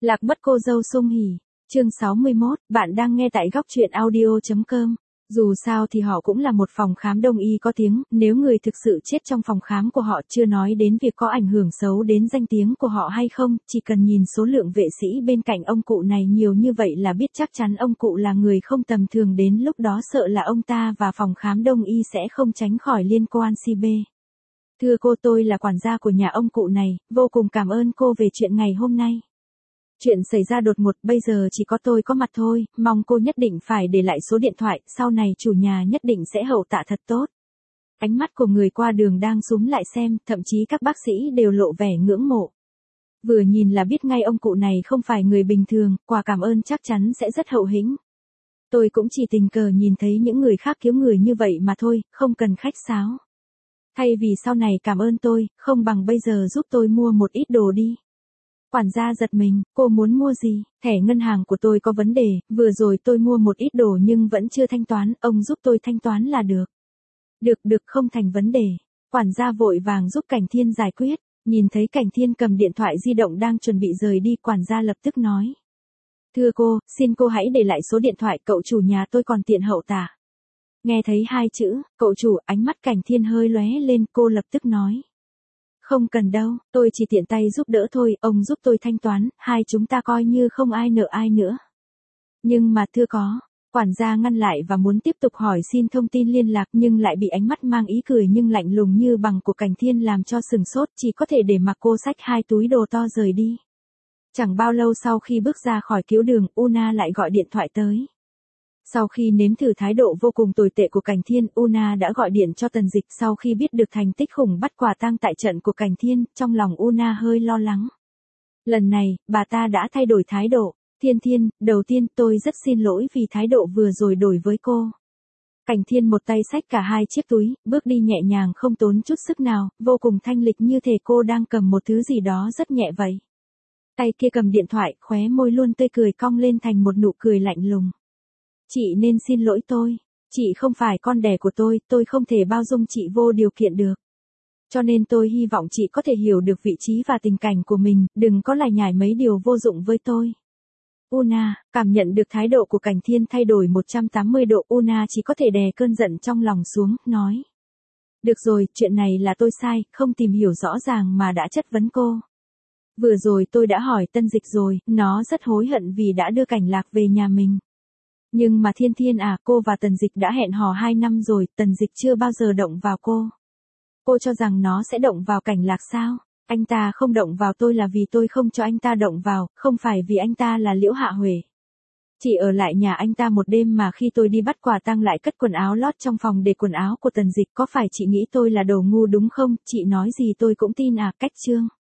Lạc mất cô dâu Sung Hỉ. Chương 61, bạn đang nghe tại góc truyện audio.com. Dù sao thì họ cũng là một phòng khám đông y có tiếng, nếu người thực sự chết trong phòng khám của họ chưa nói đến việc có ảnh hưởng xấu đến danh tiếng của họ hay không, chỉ cần nhìn số lượng vệ sĩ bên cạnh ông cụ này nhiều như vậy là biết chắc chắn ông cụ là người không tầm thường, đến lúc đó sợ là ông ta và phòng khám đông y sẽ không tránh khỏi liên quan si bê. Thưa cô, tôi là quản gia của nhà ông cụ này, vô cùng cảm ơn cô về chuyện ngày hôm nay. Chuyện xảy ra đột ngột, bây giờ chỉ có tôi có mặt thôi, mong cô nhất định phải để lại số điện thoại, sau này chủ nhà nhất định sẽ hậu tạ thật tốt. Ánh mắt của người qua đường đang súm lại xem, thậm chí các bác sĩ đều lộ vẻ ngưỡng mộ. Vừa nhìn là biết ngay ông cụ này không phải người bình thường, quà cảm ơn chắc chắn sẽ rất hậu hĩnh. Tôi cũng chỉ tình cờ nhìn thấy những người khác cứu người như vậy mà thôi, không cần khách sáo. Thay vì sau này cảm ơn tôi, không bằng bây giờ giúp tôi mua một ít đồ đi. Quản gia giật mình, cô muốn mua gì? Thẻ ngân hàng của tôi có vấn đề, vừa rồi tôi mua một ít đồ nhưng vẫn chưa thanh toán, ông giúp tôi thanh toán là được. Được, không thành vấn đề. Quản gia vội vàng giúp Cảnh Thiên giải quyết, nhìn thấy Cảnh Thiên cầm điện thoại di động đang chuẩn bị rời đi, quản gia lập tức nói. Thưa cô, xin cô hãy để lại số điện thoại, cậu chủ nhà tôi còn tiện hậu tạ. Nghe thấy hai chữ, cậu chủ, ánh mắt Cảnh Thiên hơi lóe lên, cô lập tức nói. Không cần đâu, tôi chỉ tiện tay giúp đỡ thôi, ông giúp tôi thanh toán, hai chúng ta coi như không ai nợ ai nữa. Nhưng mà thưa có, quản gia ngăn lại và muốn tiếp tục hỏi xin thông tin liên lạc nhưng lại bị ánh mắt mang ý cười nhưng lạnh lùng như bằng của Cảnh Thiên làm cho sừng sốt, chỉ có thể để mặc cô xách hai túi đồ to rời đi. Chẳng bao lâu sau khi bước ra khỏi cứu đường, Una lại gọi điện thoại tới. Sau khi nếm thử thái độ vô cùng tồi tệ của Cảnh Thiên, Una đã gọi điện cho Tần Dịch. Sau khi biết được thành tích khủng bắt quả tang tại trận của Cảnh Thiên, trong lòng Una hơi lo lắng. Lần này, bà ta đã thay đổi thái độ. Thiên, đầu tiên tôi rất xin lỗi vì thái độ vừa rồi đối với cô. Cảnh Thiên một tay xách cả hai chiếc túi, bước đi nhẹ nhàng không tốn chút sức nào, vô cùng thanh lịch như thể cô đang cầm một thứ gì đó rất nhẹ vậy. Tay kia cầm điện thoại, khóe môi luôn tươi cười cong lên thành một nụ cười lạnh lùng. Chị nên xin lỗi tôi, chị không phải con đẻ của tôi không thể bao dung chị vô điều kiện được. Cho nên tôi hy vọng chị có thể hiểu được vị trí và tình cảnh của mình, đừng có lải nhải mấy điều vô dụng với tôi. Una, cảm nhận được thái độ của Cảnh Thiên thay đổi 180 độ, Una chỉ có thể đè cơn giận trong lòng xuống, nói. Được rồi, chuyện này là tôi sai, không tìm hiểu rõ ràng mà đã chất vấn cô. Vừa rồi tôi đã hỏi Tân Dịch rồi, nó rất hối hận vì đã đưa Cảnh Lạc về nhà mình. Nhưng mà Thiên à, cô và Tần Dịch đã hẹn hò 2 năm rồi, Tần Dịch chưa bao giờ động vào cô. Cô cho rằng nó sẽ động vào Cảnh Lạc sao? Anh ta không động vào tôi là vì tôi không cho anh ta động vào, không phải vì anh ta là Liễu Hạ Huệ. Chị ở lại nhà anh ta một đêm mà khi tôi đi bắt quả tang lại cất quần áo lót trong phòng để quần áo của Tần Dịch, có phải chị nghĩ tôi là đồ ngu đúng không? Chị nói gì tôi cũng tin à, cách chương.